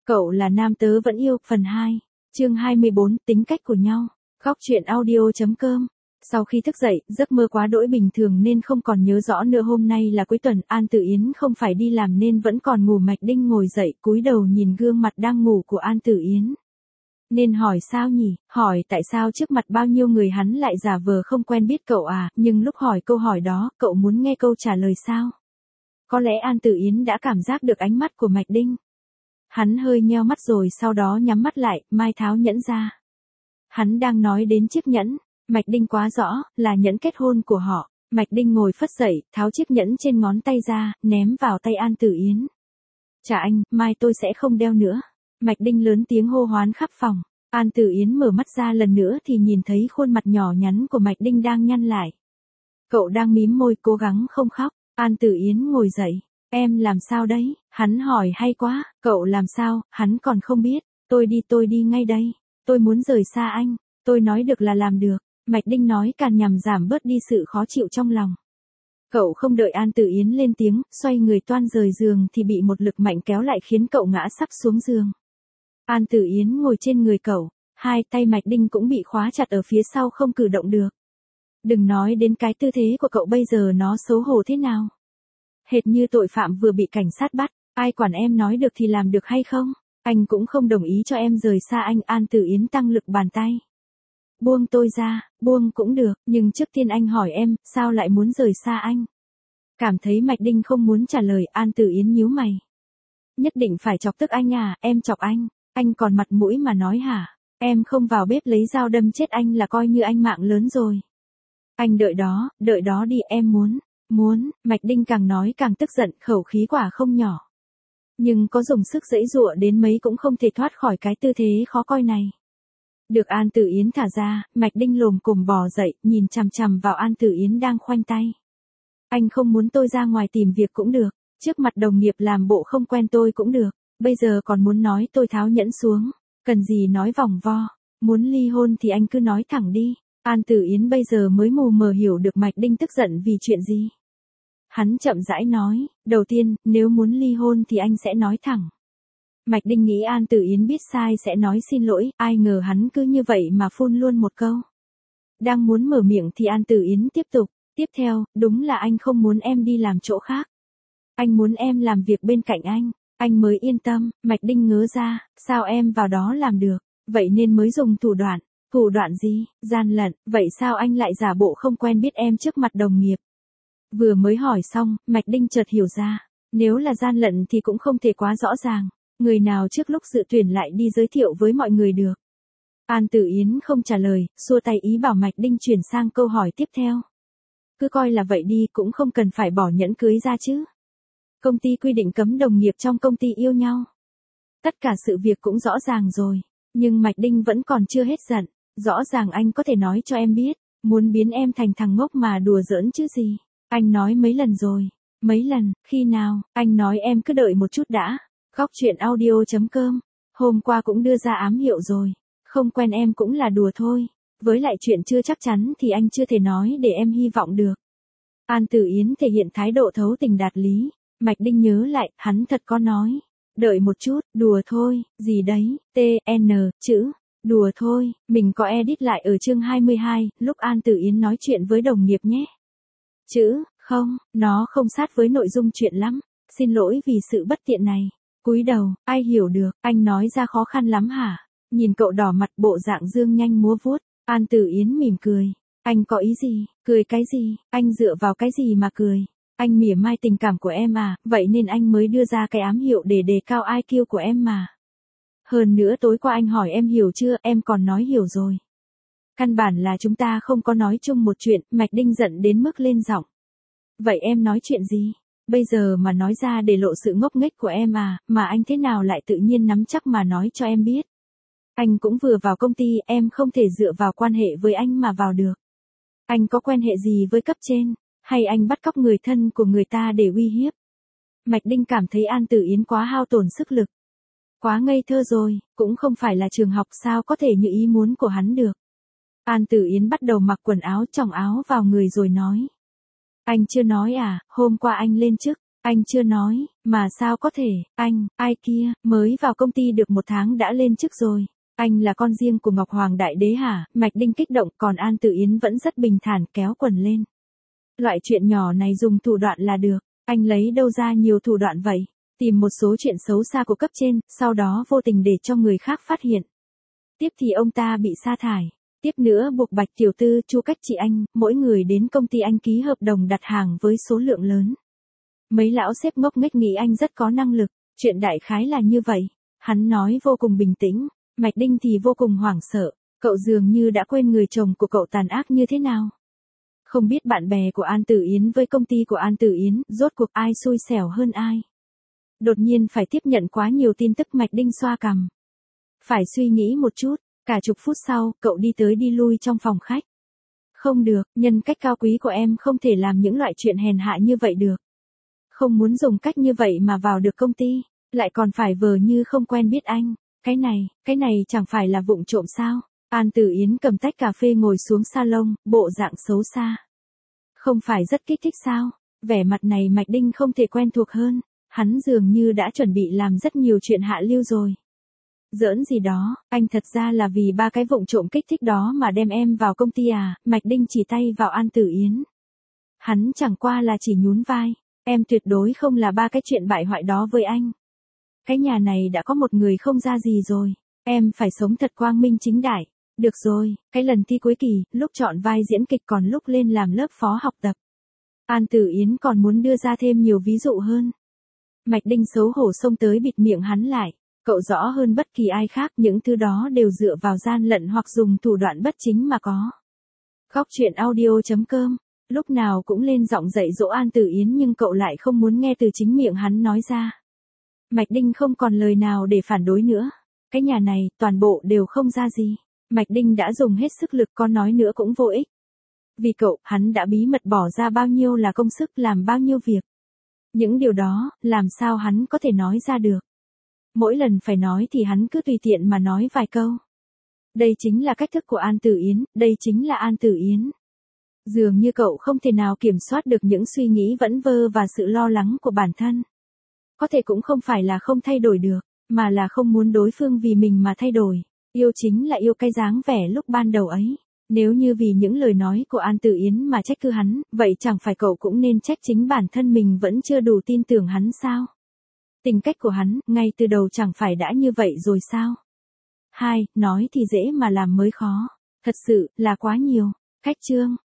Cậu là nam tớ vẫn yêu, phần 2, chương 24, tính cách của nhau. Góc truyện audio.com. Sau khi thức dậy, giấc mơ quá đỗi bình thường nên không còn nhớ rõ nữa. Hôm nay là cuối tuần, An Tử Yến không phải đi làm nên vẫn còn ngủ. Mạch Đinh ngồi dậy, cúi đầu nhìn gương mặt đang ngủ của An Tử Yến. Nên hỏi sao nhỉ, hỏi tại sao trước mặt bao nhiêu người hắn lại giả vờ không quen biết cậu à, nhưng lúc hỏi câu hỏi đó, cậu muốn nghe câu trả lời sao? Có lẽ An Tử Yến đã cảm giác được ánh mắt của Mạch Đinh. Hắn hơi nheo mắt rồi sau đó nhắm mắt lại, mai tháo nhẫn ra. Hắn đang nói đến chiếc nhẫn, Mạch Đinh quá rõ, là nhẫn kết hôn của họ. Mạch Đinh ngồi phất dậy, tháo chiếc nhẫn trên ngón tay ra, ném vào tay An Tử Yến. Chà anh, mai tôi sẽ không đeo nữa. Mạch Đinh lớn tiếng hô hoán khắp phòng. An Tử Yến mở mắt ra lần nữa thì nhìn thấy khuôn mặt nhỏ nhắn của Mạch Đinh đang nhăn lại. Cậu đang mím môi cố gắng không khóc. An Tử Yến ngồi dậy. Em làm sao đấy? Hắn hỏi hay quá. Cậu làm sao? Hắn còn không biết. Tôi đi ngay đây. Tôi muốn rời xa anh. Tôi nói được là làm được. Mạch Đinh nói càng nhằm giảm bớt đi sự khó chịu trong lòng. Cậu không đợi An Tử Yến lên tiếng, xoay người toan rời giường thì bị một lực mạnh kéo lại khiến cậu ngã sắp xuống giường. An Tử Yến ngồi trên người cậu, hai tay Mạch Đinh cũng bị khóa chặt ở phía sau không cử động được. Đừng nói đến cái tư thế của cậu bây giờ nó xấu hổ thế nào. Hệt như tội phạm vừa bị cảnh sát bắt, ai quản em nói được thì làm được hay không? Anh cũng không đồng ý cho em rời xa anh. An Tử Yến tăng lực bàn tay. Buông tôi ra, buông cũng được, nhưng trước tiên anh hỏi em, sao lại muốn rời xa anh? Cảm thấy Mạch Đinh không muốn trả lời, An Tử Yến nhíu mày. Nhất định phải chọc tức anh à, em chọc anh còn mặt mũi mà nói hả? Em không vào bếp lấy dao đâm chết anh là coi như anh mạng lớn rồi. Anh đợi đó đi, em muốn, Mạch Đinh càng nói càng tức giận, khẩu khí quả không nhỏ. Nhưng có dùng sức giãy giụa đến mấy cũng không thể thoát khỏi cái tư thế khó coi này. Được An Tử Yến thả ra, Mạch Đinh lồm cồm bò dậy, nhìn chằm chằm vào An Tử Yến đang khoanh tay. Anh không muốn tôi ra ngoài tìm việc cũng được, trước mặt đồng nghiệp làm bộ không quen tôi cũng được, bây giờ còn muốn nói tôi tháo nhẫn xuống, cần gì nói vòng vo, muốn ly hôn thì anh cứ nói thẳng đi. An Tử Yến bây giờ mới mù mờ hiểu được Mạch Đinh tức giận vì chuyện gì. Hắn chậm rãi nói, đầu tiên, nếu muốn ly hôn thì anh sẽ nói thẳng. Mạch Đinh nghĩ An Tử Yến biết sai sẽ nói xin lỗi, ai ngờ hắn cứ như vậy mà phun luôn một câu. Đang muốn mở miệng thì An Tử Yến tiếp tục, tiếp theo, đúng là anh không muốn em đi làm chỗ khác. Anh muốn em làm việc bên cạnh anh mới yên tâm. Mạch Đinh ngớ ra, sao em vào đó làm được, vậy nên mới dùng thủ đoạn. Thủ đoạn gì? Gian lận, vậy sao anh lại giả bộ không quen biết em trước mặt đồng nghiệp? Vừa mới hỏi xong, Mạch Đinh chợt hiểu ra, nếu là gian lận thì cũng không thể quá rõ ràng. Người nào trước lúc dự tuyển lại đi giới thiệu với mọi người được. An Tử Yến không trả lời, xua tay ý bảo Mạch Đinh chuyển sang câu hỏi tiếp theo. Cứ coi là vậy đi, cũng không cần phải bỏ nhẫn cưới ra chứ. Công ty quy định cấm đồng nghiệp trong công ty yêu nhau. Tất cả sự việc cũng rõ ràng rồi, nhưng Mạch Đinh vẫn còn chưa hết giận. Rõ ràng anh có thể nói cho em biết, muốn biến em thành thằng ngốc mà đùa giỡn chứ gì. Anh nói mấy lần rồi. Mấy lần, khi nào? Anh nói em cứ đợi một chút đã. Góc truyện audio.com. Hôm qua cũng đưa ra ám hiệu rồi. Không quen em cũng là đùa thôi. Với lại chuyện chưa chắc chắn thì anh chưa thể nói để em hy vọng được. An Tử Yến thể hiện thái độ thấu tình đạt lý. Mạch Đinh nhớ lại, hắn thật có nói. Đợi một chút, đùa thôi, gì đấy, TN, chữ. Đùa thôi, mình có edit lại ở chương 22, lúc An Tử Yến nói chuyện với đồng nghiệp nhé. Chữ, không, nó không sát với nội dung chuyện lắm. Xin lỗi vì sự bất tiện này. Cúi đầu, ai hiểu được, anh nói ra khó khăn lắm hả? Nhìn cậu đỏ mặt bộ dạng dương nhanh múa vuốt, An Tử Yến mỉm cười. Anh có ý gì? Cười cái gì? Anh dựa vào cái gì mà cười? Anh mỉa mai tình cảm của em à, vậy nên anh mới đưa ra cái ám hiệu để đề cao IQ của em mà. Hơn nữa tối qua anh hỏi em hiểu chưa, em còn nói hiểu rồi. Căn bản là chúng ta không có nói chung một chuyện. Mạch Đinh giận đến mức lên giọng. Vậy em nói chuyện gì? Bây giờ mà nói ra để lộ sự ngốc nghếch của em à, mà anh thế nào lại tự nhiên nắm chắc mà nói cho em biết. Anh cũng vừa vào công ty, em không thể dựa vào quan hệ với anh mà vào được. Anh có quan hệ gì với cấp trên, hay anh bắt cóc người thân của người ta để uy hiếp? Mạch Đinh cảm thấy An Tử Yến quá hao tổn sức lực. Quá ngây thơ rồi, cũng không phải là trường học sao có thể như ý muốn của hắn được. An Tử Yến bắt đầu mặc quần áo, choàng áo vào người rồi nói. Anh chưa nói à, hôm qua anh lên chức, Anh chưa nói, mà sao có thể, anh, ai kia, mới vào công ty được 1 tháng đã lên chức rồi. Anh là con riêng của Ngọc Hoàng Đại Đế hả? Mạch Đinh kích động, còn An Tử Yến vẫn rất bình thản kéo quần lên. Loại chuyện nhỏ này dùng thủ đoạn là được, anh lấy đâu ra nhiều thủ đoạn vậy? Tìm một số chuyện xấu xa của cấp trên, sau đó vô tình để cho người khác phát hiện. Tiếp thì ông ta bị sa thải. Tiếp nữa buộc Bạch tiểu thư, Chu Cách chị anh, mỗi người đến công ty anh ký hợp đồng đặt hàng với số lượng lớn. Mấy lão sếp ngốc nghếch nghĩ anh rất có năng lực, chuyện đại khái là như vậy. Hắn nói vô cùng bình tĩnh, Mạch Đinh thì vô cùng hoảng sợ, cậu dường như đã quên người chồng của cậu tàn ác như thế nào. Không biết bạn bè của An Tử Yến với công ty của An Tử Yến, rốt cuộc ai xui xẻo hơn ai. Đột nhiên phải tiếp nhận quá nhiều tin tức, Mạch Đinh xoa cằm. Phải suy nghĩ một chút, cả chục phút sau, cậu đi tới đi lui trong phòng khách. Không được, nhân cách cao quý của em không thể làm những loại chuyện hèn hạ như vậy được. Không muốn dùng cách như vậy mà vào được công ty, lại còn phải vờ như không quen biết anh. Cái này chẳng phải là vụng trộm sao? An Tử Yến cầm tách cà phê ngồi xuống salon, bộ dạng xấu xa. Không phải rất kích thích sao? Vẻ mặt này Mạch Đinh không thể quen thuộc hơn. Hắn dường như đã chuẩn bị làm rất nhiều chuyện hạ lưu rồi. Giỡn gì đó, anh thật ra là vì 3 cái vụng trộm kích thích đó mà đem em vào công ty à? Mạch Đinh chỉ tay vào An Tử Yến. Hắn chẳng qua là chỉ nhún vai. Em tuyệt đối không là 3 cái chuyện bại hoại đó với anh. Cái nhà này đã có một người không ra gì rồi. Em phải sống thật quang minh chính đại. Được rồi, cái lần thi cuối kỳ, lúc chọn vai diễn kịch còn lúc lên làm lớp phó học tập. An Tử Yến còn muốn đưa ra thêm nhiều ví dụ hơn. Mạch Đinh xấu hổ xông tới bịt miệng hắn lại. Cậu rõ hơn bất kỳ ai khác, những thứ đó đều dựa vào gian lận hoặc dùng thủ đoạn bất chính mà có. Góc truyện audio.com. Lúc nào cũng lên giọng dạy dỗ An Tử Yến nhưng cậu lại không muốn nghe từ chính miệng hắn nói ra. Mạch Đinh không còn lời nào để phản đối nữa. Cái nhà này, toàn bộ đều không ra gì. Mạch Đinh đã dùng hết sức lực, có nói nữa cũng vô ích. Vì cậu, hắn đã bí mật bỏ ra bao nhiêu là công sức, làm bao nhiêu việc. Những điều đó, làm sao hắn có thể nói ra được. Mỗi lần phải nói thì hắn cứ tùy tiện mà nói vài câu. Đây chính là cách thức của An Tử Yến, đây chính là An Tử Yến. Dường như cậu không thể nào kiểm soát được những suy nghĩ vẩn vơ và sự lo lắng của bản thân. Có thể cũng không phải là không thay đổi được, mà là không muốn đối phương vì mình mà thay đổi. Yêu chính là yêu cái dáng vẻ lúc ban đầu ấy. Nếu như vì những lời nói của An Tử Yến mà trách cứ hắn, vậy chẳng phải cậu cũng nên trách chính bản thân mình vẫn chưa đủ tin tưởng hắn sao? Tính cách của hắn, ngay từ đầu chẳng phải đã như vậy rồi sao? Nói thì dễ mà làm mới khó. Thật sự, là quá nhiều. Khách chương.